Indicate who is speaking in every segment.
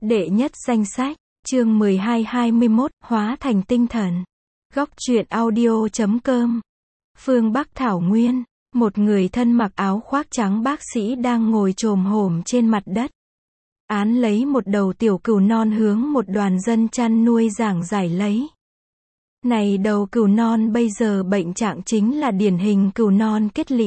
Speaker 1: Đệ nhất danh sách, chương 12-21, hóa thành tinh thần. Góc truyện audio.com. Phương Bắc Thảo Nguyên, một người thân mặc áo khoác trắng bác sĩ đang ngồi chồm hổm trên mặt đất. Án lấy một đầu tiểu cừu non hướng một đoàn dân chăn nuôi giảng giải lấy. Này đầu cừu non bây giờ bệnh trạng chính là điển hình cừu non kết lị.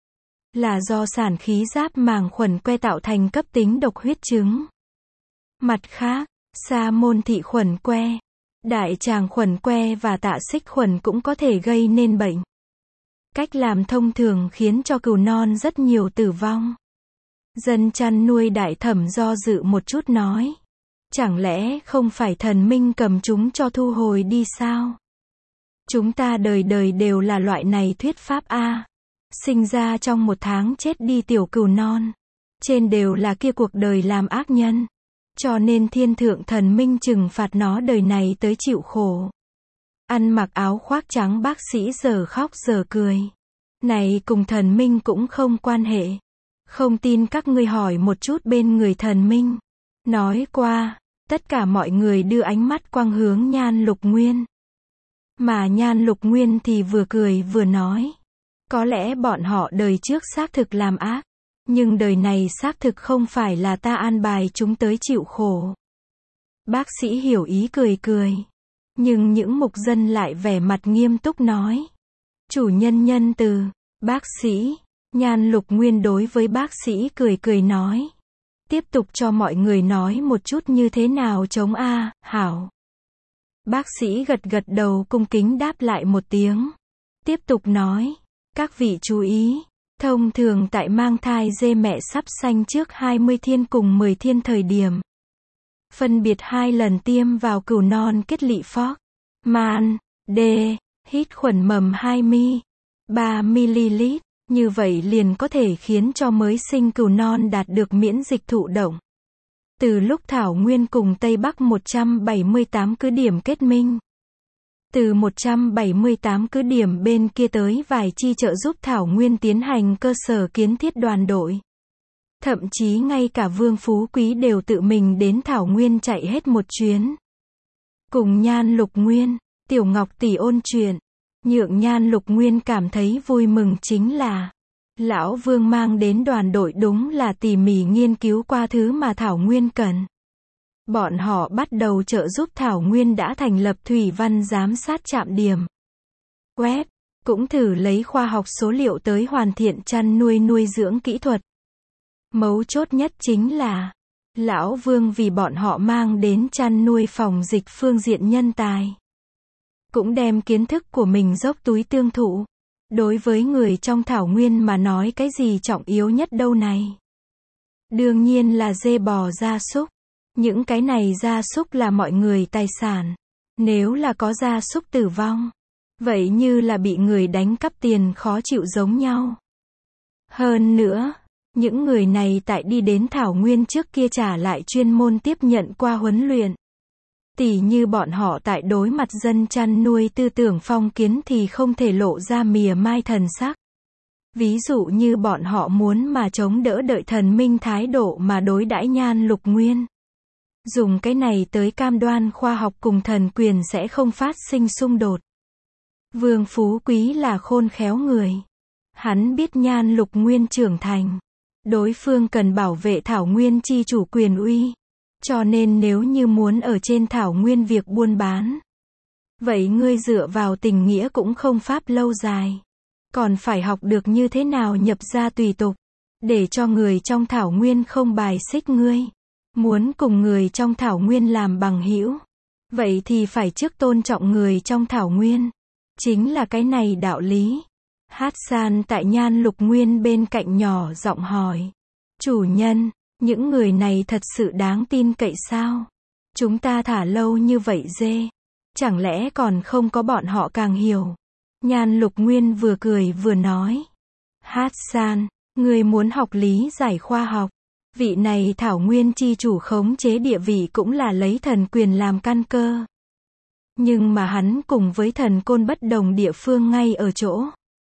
Speaker 1: Là do sản khí giáp màng khuẩn que tạo thành cấp tính độc huyết chứng. Mặt khác, sa môn thị khuẩn que, đại tràng khuẩn que và tạ xích khuẩn cũng có thể gây nên bệnh. Cách làm thông thường khiến cho cừu non rất nhiều tử vong. Dân chăn nuôi đại thẩm do dự một chút nói. Chẳng lẽ không phải thần minh cầm chúng cho thu hồi đi sao? Chúng ta đời đời đều là loại này thuyết pháp a. Sinh ra trong một tháng chết đi tiểu cừu non. Trên đều là kia cuộc đời làm ác nhân. Cho nên thiên thượng thần minh trừng phạt nó đời này tới chịu khổ. Ăn mặc áo khoác trắng bác sĩ giờ khóc giờ cười. Này cùng thần minh cũng không quan hệ. Không tin các ngươi hỏi một chút bên người thần minh. Nói qua, tất cả mọi người đưa ánh mắt quang hướng Nhan Lục Nguyên. Mà Nhan Lục Nguyên thì vừa cười vừa nói. Có lẽ bọn họ đời trước xác thực làm ác. Nhưng đời này xác thực không phải là ta an bài chúng tới chịu khổ. Bác sĩ hiểu ý cười cười. Nhưng những mục dân lại vẻ mặt nghiêm túc nói. Chủ nhân nhân từ, bác sĩ, Nhan Lục Nguyên đối với bác sĩ cười cười nói. Tiếp tục cho mọi người nói một chút như thế nào chống A, hảo. Bác sĩ gật gật đầu cung kính đáp lại một tiếng. Tiếp tục nói, các vị chú ý. Thông thường tại mang thai dê mẹ sắp sanh trước 20 thiên cùng 10 thiên thời điểm. Phân biệt 2 lần tiêm vào cừu non kết lị phóc, man, D, hít khuẩn mầm 20, 3ml, như vậy liền có thể khiến cho mới sinh cừu non đạt được miễn dịch thụ động. Từ lúc Thảo Nguyên cùng Tây Bắc 178 cứ điểm kết minh. Từ 178 cứ điểm bên kia tới vài chi trợ giúp Thảo Nguyên tiến hành cơ sở kiến thiết đoàn đội. Thậm chí ngay cả Vương Phú Quý đều tự mình đến Thảo Nguyên chạy hết một chuyến. Cùng Nhan Lục Nguyên, Tiểu Ngọc tỷ ôn chuyện. Nhượng Nhan Lục Nguyên cảm thấy vui mừng chính là Lão Vương mang đến đoàn đội đúng là tỉ mỉ nghiên cứu qua thứ mà Thảo Nguyên cần. Bọn họ bắt đầu trợ giúp Thảo Nguyên đã thành lập thủy văn giám sát trạm điểm. Web, cũng thử lấy khoa học số liệu tới hoàn thiện chăn nuôi nuôi dưỡng kỹ thuật. Mấu chốt nhất chính là, Lão Vương vì bọn họ mang đến chăn nuôi phòng dịch phương diện nhân tài. Cũng đem kiến thức của mình dốc túi tương thụ. Đối với người trong Thảo Nguyên mà nói cái gì trọng yếu nhất đâu này? Đương nhiên là dê bò gia súc. Những cái này gia súc là mọi người tài sản. Nếu là có gia súc tử vong, vậy như là bị người đánh cắp tiền khó chịu giống nhau. Hơn nữa, những người này tại đi đến Thảo Nguyên trước kia trả lại chuyên môn tiếp nhận qua huấn luyện. Tỉ như bọn họ tại đối mặt dân chăn nuôi tư tưởng phong kiến thì không thể lộ ra mỉa mai thần sắc. Ví dụ như bọn họ muốn mà chống đỡ đợi thần minh thái độ mà đối đãi Nhan Lục Nguyên. Dùng cái này tới cam đoan khoa học cùng thần quyền sẽ không phát sinh xung đột. Vương Phú Quý là khôn khéo người. Hắn biết Nhan Lục Nguyên trưởng thành. Đối phương cần bảo vệ Thảo Nguyên chi chủ quyền uy. Cho nên nếu như muốn ở trên Thảo Nguyên việc buôn bán. Vậy ngươi dựa vào tình nghĩa cũng không pháp lâu dài. Còn phải học được như thế nào nhập ra tùy tục. Để cho người trong Thảo Nguyên không bài xích ngươi. Muốn cùng người trong Thảo Nguyên làm bằng hữu. Vậy thì phải trước tôn trọng người trong Thảo Nguyên. Chính là cái này đạo lý. Hát San tại Nhan Lục Nguyên bên cạnh nhỏ giọng hỏi. Chủ nhân, những người này thật sự đáng tin cậy sao? Chúng ta thả lâu như vậy dê. Chẳng lẽ còn không có bọn họ càng hiểu? Nhan Lục Nguyên vừa cười vừa nói. Hát San, người muốn học lý giải khoa học. Vị này Thảo Nguyên chi chủ khống chế địa vị cũng là lấy thần quyền làm căn cơ. Nhưng mà hắn cùng với thần côn bất đồng địa phương ngay ở chỗ.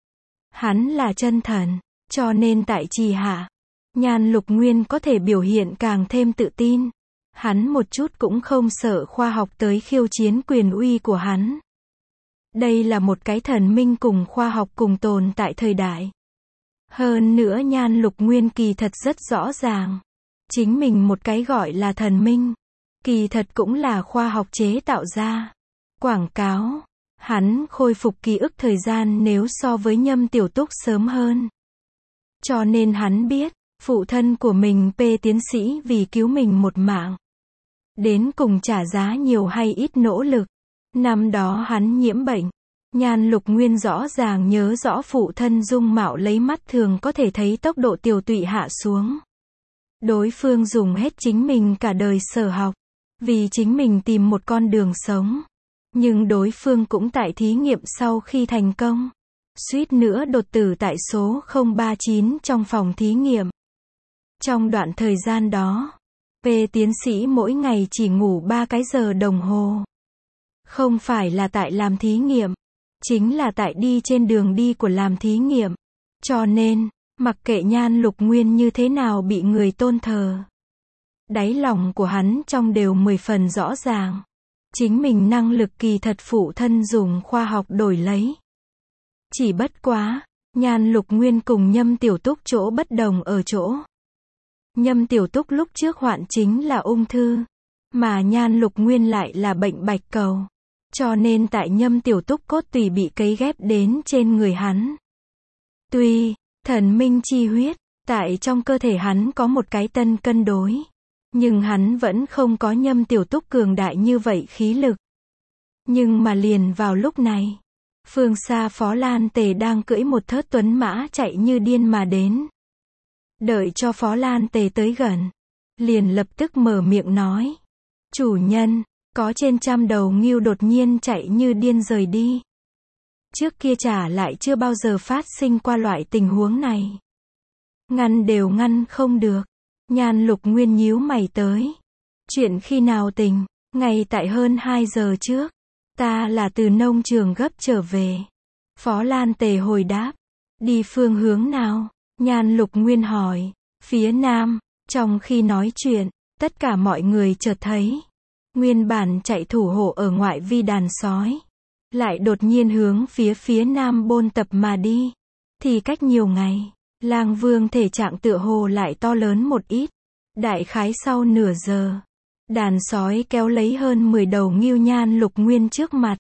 Speaker 1: Hắn là chân thần, cho nên tại trì hạ, Nhan Lục Nguyên có thể biểu hiện càng thêm tự tin. Hắn một chút cũng không sợ khoa học tới khiêu chiến quyền uy của hắn. Đây là một cái thần minh cùng khoa học cùng tồn tại thời đại. Hơn nữa Nhan Lục Nguyên kỳ thật rất rõ ràng. Chính mình một cái gọi là thần minh, kỳ thật cũng là khoa học chế tạo ra. Quảng cáo, hắn khôi phục ký ức thời gian nếu so với Nhâm Tiểu Túc sớm hơn. Cho nên hắn biết, phụ thân của mình P tiến sĩ vì cứu mình một mạng. Đến cùng trả giá nhiều hay ít nỗ lực. Năm đó hắn nhiễm bệnh. Nhan Lục Nguyên rõ ràng nhớ rõ phụ thân dung mạo lấy mắt thường có thể thấy tốc độ tiểu tụy hạ xuống. Đối phương dùng hết chính mình cả đời sở học, vì chính mình tìm một con đường sống. Nhưng đối phương cũng tại thí nghiệm sau khi thành công, suýt nữa đột tử tại số 039 trong phòng thí nghiệm. Trong đoạn thời gian đó, P tiến sĩ mỗi ngày chỉ ngủ 3 cái giờ đồng hồ. Không phải là tại làm thí nghiệm, chính là tại đi trên đường đi của làm thí nghiệm. Cho nên, mặc kệ Nhan Lục Nguyên như thế nào bị người tôn thờ, đáy lòng của hắn trong đều 10 phần rõ ràng. Chính mình năng lực kỳ thật phụ thân dùng khoa học đổi lấy. Chỉ bất quá, Nhan Lục Nguyên cùng Nhâm Tiểu Túc chỗ bất đồng ở chỗ. Nhâm Tiểu Túc lúc trước hoạn chính là ung thư, mà Nhan Lục Nguyên lại là bệnh bạch cầu. Cho nên tại Nhâm Tiểu Túc cốt tủy bị cấy ghép đến trên người hắn. Tuy, thần minh chi huyết, tại trong cơ thể hắn có một cái tân cân đối. Nhưng hắn vẫn không có Nhâm Tiểu Túc cường đại như vậy khí lực. Nhưng mà liền vào lúc này, phương xa Phó Lan Tề đang cưỡi một thớt tuấn mã chạy như điên mà đến. Đợi cho Phó Lan Tề tới gần, liền lập tức mở miệng nói. Chủ nhân, có trên 100 đầu ngưu đột nhiên chạy như điên rời đi. Trước kia chả lại chưa bao giờ phát sinh qua loại tình huống này. Ngăn đều ngăn không được. Nhan Lục Nguyên nhíu mày tới. Chuyện khi nào tình? Ngay tại hơn 2 giờ trước. Ta là từ nông trường gấp trở về. Phó Lan Tề hồi đáp. Đi phương hướng nào? Nhan Lục Nguyên hỏi. Phía nam. Trong khi nói chuyện, tất cả mọi người chợt thấy. Nguyên bản chạy thủ hộ ở ngoại vi đàn sói. Lại đột nhiên hướng phía nam bôn tập mà đi. Thì cách nhiều ngày. Lang Vương thể trạng tựa hồ lại to lớn một ít. Đại khái sau nửa giờ, đàn sói kéo lấy hơn 10 đầu ngưu Nhan Lục Nguyên trước mặt.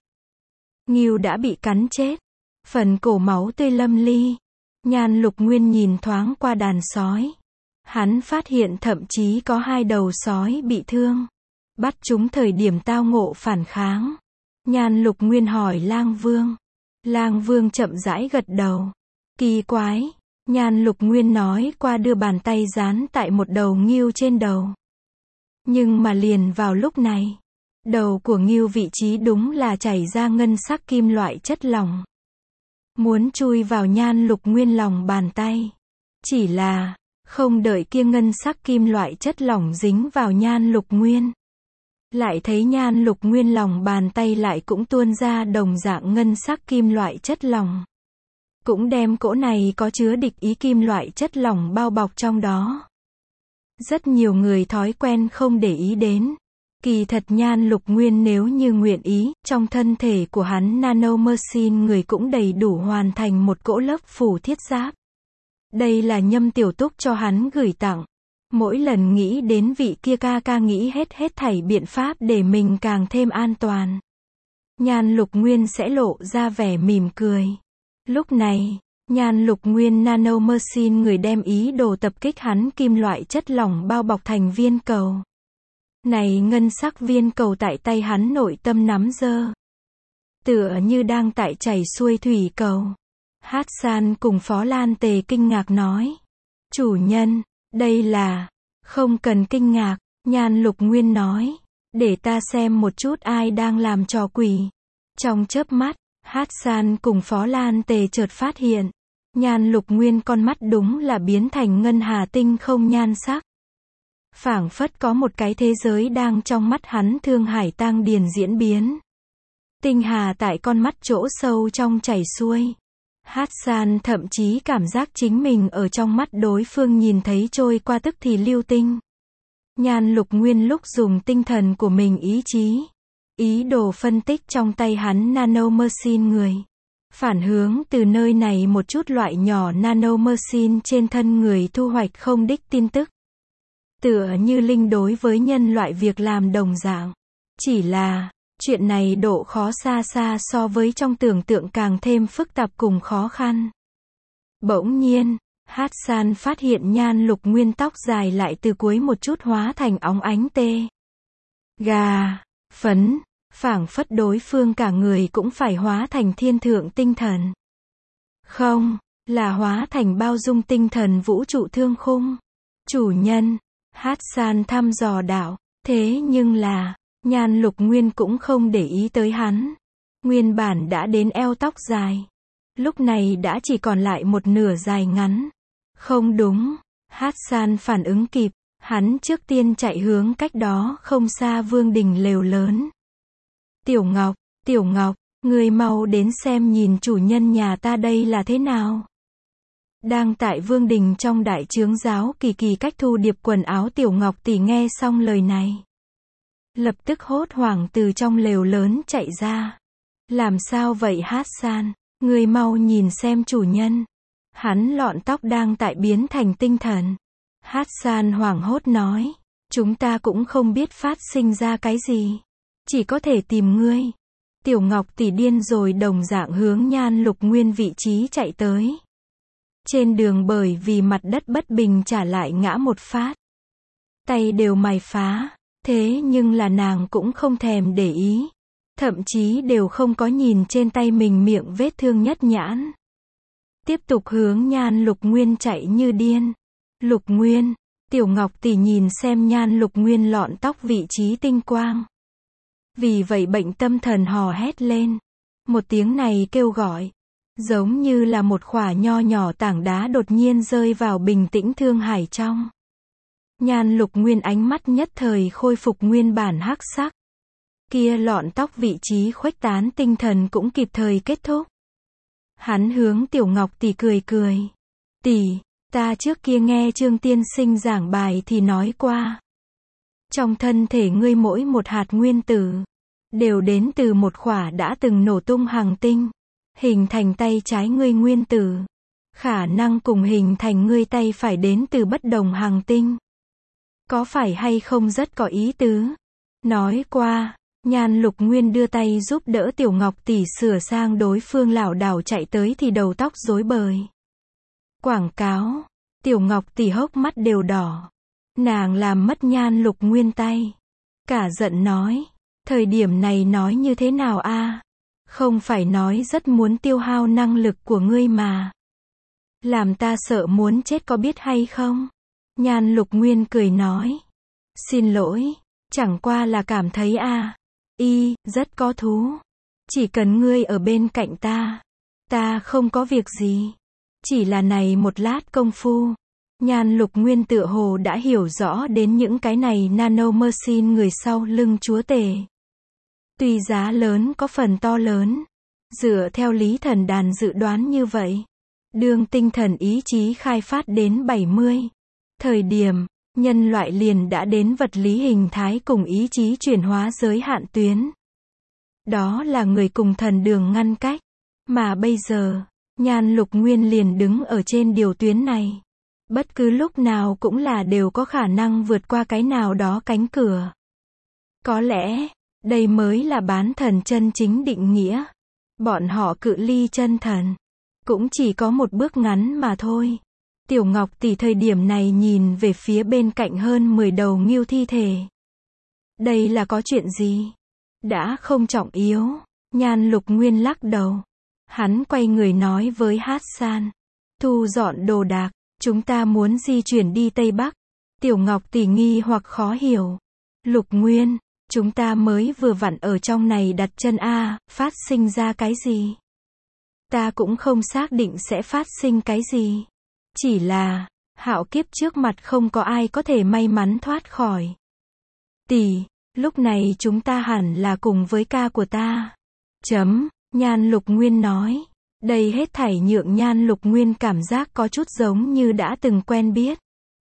Speaker 1: Ngưu đã bị cắn chết, phần cổ máu tươi lâm ly. Nhan Lục Nguyên nhìn thoáng qua đàn sói. Hắn phát hiện thậm chí có 2 đầu sói bị thương. Bắt chúng thời điểm tao ngộ phản kháng. Nhan Lục Nguyên hỏi Lang Vương. Lang Vương chậm rãi gật đầu. Kỳ quái. Nhan Lục Nguyên nói qua đưa bàn tay dán tại một đầu ngưu trên đầu. Nhưng mà liền vào lúc này, đầu của ngưu vị trí đúng là chảy ra ngân sắc kim loại chất lỏng. Muốn chui vào Nhan Lục Nguyên lòng bàn tay. Chỉ là, không đợi kia ngân sắc kim loại chất lỏng dính vào Nhan Lục Nguyên. Lại thấy Nhan Lục Nguyên lòng bàn tay lại cũng tuôn ra đồng dạng ngân sắc kim loại chất lỏng. Cũng đem cỗ này có chứa địch ý kim loại chất lỏng bao bọc trong đó. Rất nhiều người thói quen không để ý đến. Kỳ thật Nhan Lục Nguyên nếu như nguyện ý, trong thân thể của hắn nanomachine người cũng đầy đủ hoàn thành một cỗ lớp phủ thiết giáp. Đây là Nhâm Tiểu Túc cho hắn gửi tặng. Mỗi lần nghĩ đến vị kia ca nghĩ hết thảy biện pháp để mình càng thêm an toàn. Nhan Lục Nguyên sẽ lộ ra vẻ mỉm cười. Lúc này, Nhan Lục Nguyên nanomachine người đem ý đồ tập kích hắn kim loại chất lỏng bao bọc thành viên cầu. Này ngân sắc viên cầu tại tay hắn nội tâm nắm giơ. Tựa như đang tại chảy xuôi thủy cầu. Hassan cùng Phó Lan Tề kinh ngạc nói. Chủ nhân, đây là... Không cần kinh ngạc, Nhan Lục Nguyên nói. Để ta xem một chút ai đang làm trò quỷ. Trong chớp mắt, Hassan cùng Phó Lan Tề chợt phát hiện. Nhan Lục Nguyên con mắt đúng là biến thành ngân hà tinh không nhan sắc. Phảng phất có một cái thế giới đang trong mắt hắn thương hải tang điền diễn biến. Tinh hà tại con mắt chỗ sâu trong chảy xuôi. Hassan thậm chí cảm giác chính mình ở trong mắt đối phương nhìn thấy trôi qua tức thì lưu tinh. Nhan Lục Nguyên lúc dùng tinh thần của mình ý chí, ý đồ phân tích trong tay hắn nanomachine người. Phản hướng từ nơi này một chút loại nhỏ nanomachine trên thân người thu hoạch không đích tin tức. Tựa như linh đối với nhân loại việc làm đồng dạng. Chỉ là, chuyện này độ khó xa xa so với trong tưởng tượng càng thêm phức tạp cùng khó khăn. Bỗng nhiên, Hassan phát hiện Nhan Lục Nguyên tóc dài lại từ cuối một chút hóa thành óng ánh tê. Gà, phấn, phảng phất đối phương cả người cũng phải hóa thành thiên thượng tinh thần. Không, là hóa thành bao dung tinh thần vũ trụ thương khung. Chủ nhân, Hassan thăm dò đạo, thế nhưng là, Nhan Lục Nguyên cũng không để ý tới hắn. Nguyên bản đã đến eo tóc dài. Lúc này đã chỉ còn lại một nửa dài ngắn. Không đúng, Hassan phản ứng kịp, hắn trước tiên chạy hướng cách đó không xa vương đình lều lớn. Tiểu Ngọc, người mau đến xem nhìn chủ nhân nhà ta đây là thế nào. Đang tại vương đình trong đại chướng giáo kỳ kỳ cách thu điệp quần áo Tiểu Ngọc tỷ nghe xong lời này. Lập tức hốt hoảng từ trong lều lớn chạy ra. Làm sao vậy Hassan, người mau nhìn xem chủ nhân. Hắn lọn tóc đang tại biến thành tinh thần. Hassan hoảng hốt nói, chúng ta cũng không biết phát sinh ra cái gì. Chỉ có thể tìm ngươi. Tiểu Ngọc tỷ điên rồi đồng dạng hướng Nhan Lục Nguyên vị trí chạy tới. Trên đường bởi vì mặt đất bất bình trả lại ngã một phát. Tay đều mài phá, thế nhưng là nàng cũng không thèm để ý. Thậm chí đều không có nhìn trên tay mình miệng vết thương nhất nhãn. Tiếp tục hướng Nhan Lục Nguyên chạy như điên. Lục Nguyên, Tiểu Ngọc tỷ nhìn xem Nhan Lục Nguyên lọn tóc vị trí tinh quang. Vì vậy bệnh tâm thần hò hét lên. Một tiếng này kêu gọi, giống như là một khỏa nho nhỏ tảng đá đột nhiên rơi vào bình tĩnh thương hải trong. Nhan Lục Nguyên ánh mắt nhất thời khôi phục nguyên bản hắc sắc. Kia lọn tóc vị trí khuếch tán tinh thần cũng kịp thời kết thúc. Hắn hướng Tiểu Ngọc tỷ cười cười. Tỷ, ta trước kia nghe Trương tiên sinh giảng bài thì nói qua. Trong thân thể ngươi mỗi một hạt nguyên tử, đều đến từ một khỏa đã từng nổ tung hành tinh. Hình thành tay trái ngươi nguyên tử. Khả năng cùng hình thành ngươi tay phải đến từ bất đồng hành tinh. Có phải hay không rất có ý tứ? Nói qua, Nhan Lục Nguyên đưa tay giúp đỡ Tiểu Ngọc tỷ sửa sang đối phương lảo đảo chạy tới thì đầu tóc rối bời. Quảng cáo, Tiểu Ngọc tỷ hốc mắt đều đỏ. Nàng làm mất Nhan Lục Nguyên tay. Cả giận nói, thời điểm này nói như thế nào a? Không phải nói rất muốn tiêu hao năng lực của ngươi mà. Làm ta sợ muốn chết có biết hay không? Nhan Lục Nguyên cười nói. Xin lỗi, chẳng qua là cảm thấy rất có thú. Chỉ cần ngươi ở bên cạnh ta không có việc gì. Chỉ là này một lát công phu. Nhan Lục Nguyên tựa hồ đã hiểu rõ đến những cái này nanomachine người sau lưng chúa tể. Tuy giá lớn có phần to lớn. Dựa theo lý thần đàn dự đoán như vậy. Đương tinh thần ý chí khai phát đến 70. Thời điểm, nhân loại liền đã đến vật lý hình thái cùng ý chí chuyển hóa giới hạn tuyến. Đó là người cùng thần đường ngăn cách. Mà bây giờ, Nhan Lục Nguyên liền đứng ở trên điều tuyến này. Bất cứ lúc nào cũng là đều có khả năng vượt qua cái nào đó cánh cửa. Có lẽ, đây mới là bán thần chân chính định nghĩa. Bọn họ cự ly chân thần. Cũng chỉ có một bước ngắn mà thôi. Tiểu Ngọc tỷ thời điểm này nhìn về phía bên cạnh hơn 10 đầu ngưu thi thể. Đây là có chuyện gì? Đã không trọng yếu. Nhan Lục Nguyên lắc đầu. Hắn quay người nói với Hassan. Thu dọn đồ đạc, chúng ta muốn di chuyển đi Tây Bắc. Tiểu Ngọc tỷ nghi hoặc khó hiểu. Lục Nguyên, chúng ta mới vừa vặn ở trong này đặt chân phát sinh ra cái gì? Ta cũng không xác định sẽ phát sinh cái gì. Chỉ là, hạo kiếp trước mặt không có ai có thể may mắn thoát khỏi. Tỷ, lúc này chúng ta hẳn là cùng với ca của ta. Nhan Lục Nguyên nói. Đây hết thảy nhượng Nhan Lục Nguyên cảm giác có chút giống như đã từng quen biết.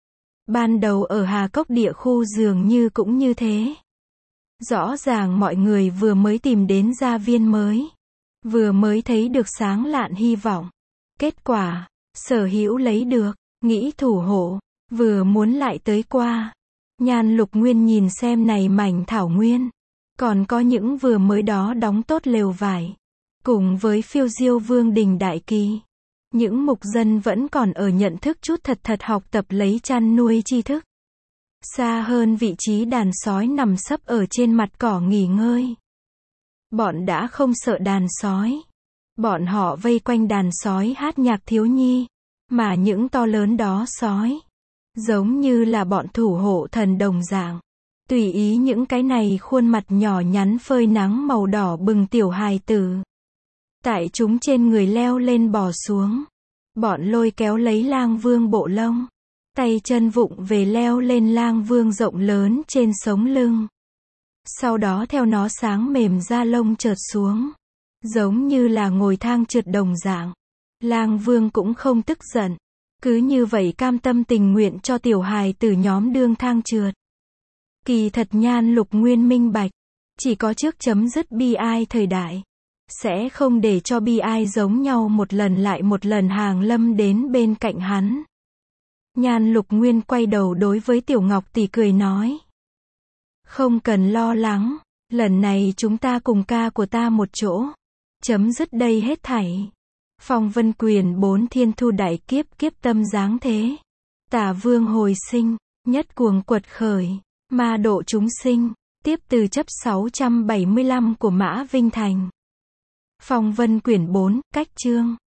Speaker 1: Ban đầu ở Hà Cốc địa khu dường như cũng như thế. Rõ ràng mọi người vừa mới tìm đến gia viên mới. Vừa mới thấy được sáng lạn hy vọng. Kết quả, Sở Hữu lấy được, nghĩ thủ hộ, vừa muốn lại tới qua. Nhan Lục Nguyên nhìn xem này mảnh thảo nguyên. Còn có những vừa mới đó đóng tốt lều vải. Cùng với phiêu diêu vương đình đại kỳ. Những mục dân vẫn còn ở nhận thức chút thật học tập lấy chăn nuôi tri thức. Xa hơn vị trí đàn sói nằm sấp ở trên mặt cỏ nghỉ ngơi. Bọn đã không sợ đàn sói. Bọn họ vây quanh đàn sói hát nhạc thiếu nhi. Mà những to lớn đó sói. Giống như là bọn thủ hộ thần đồng dạng. Tùy ý những cái này khuôn mặt nhỏ nhắn phơi nắng màu đỏ bừng tiểu hài tử. Tại chúng trên người leo lên bò xuống. Bọn lôi kéo lấy lang vương bộ lông. Tay chân vụng về leo lên lang vương rộng lớn trên sống lưng. Sau đó theo nó sáng mềm da lông trượt xuống. Giống như là ngồi thang trượt đồng dạng. Lang vương cũng không tức giận. Cứ như vậy cam tâm tình nguyện cho tiểu hài tử nhóm đương thang trượt. Kỳ thật Nhan Lục Nguyên minh bạch. Chỉ có trước chấm dứt bi ai thời đại. Sẽ không để cho bi ai giống nhau một lần lại một lần hàng lâm đến bên cạnh hắn. Nhan Lục Nguyên quay đầu đối với Tiểu Ngọc tỷ cười nói. Không cần lo lắng, lần này chúng ta cùng ca của ta một chỗ. Chấm dứt đây hết thảy. Phong Vân Quyền 4 thiên thu đại kiếp kiếp tâm giáng thế. Tả vương hồi sinh, nhất cuồng quật khởi, ma độ chúng sinh, tiếp từ chấp 675 của Mã Vinh Thành. Phong Vân Quyển 4, cách chương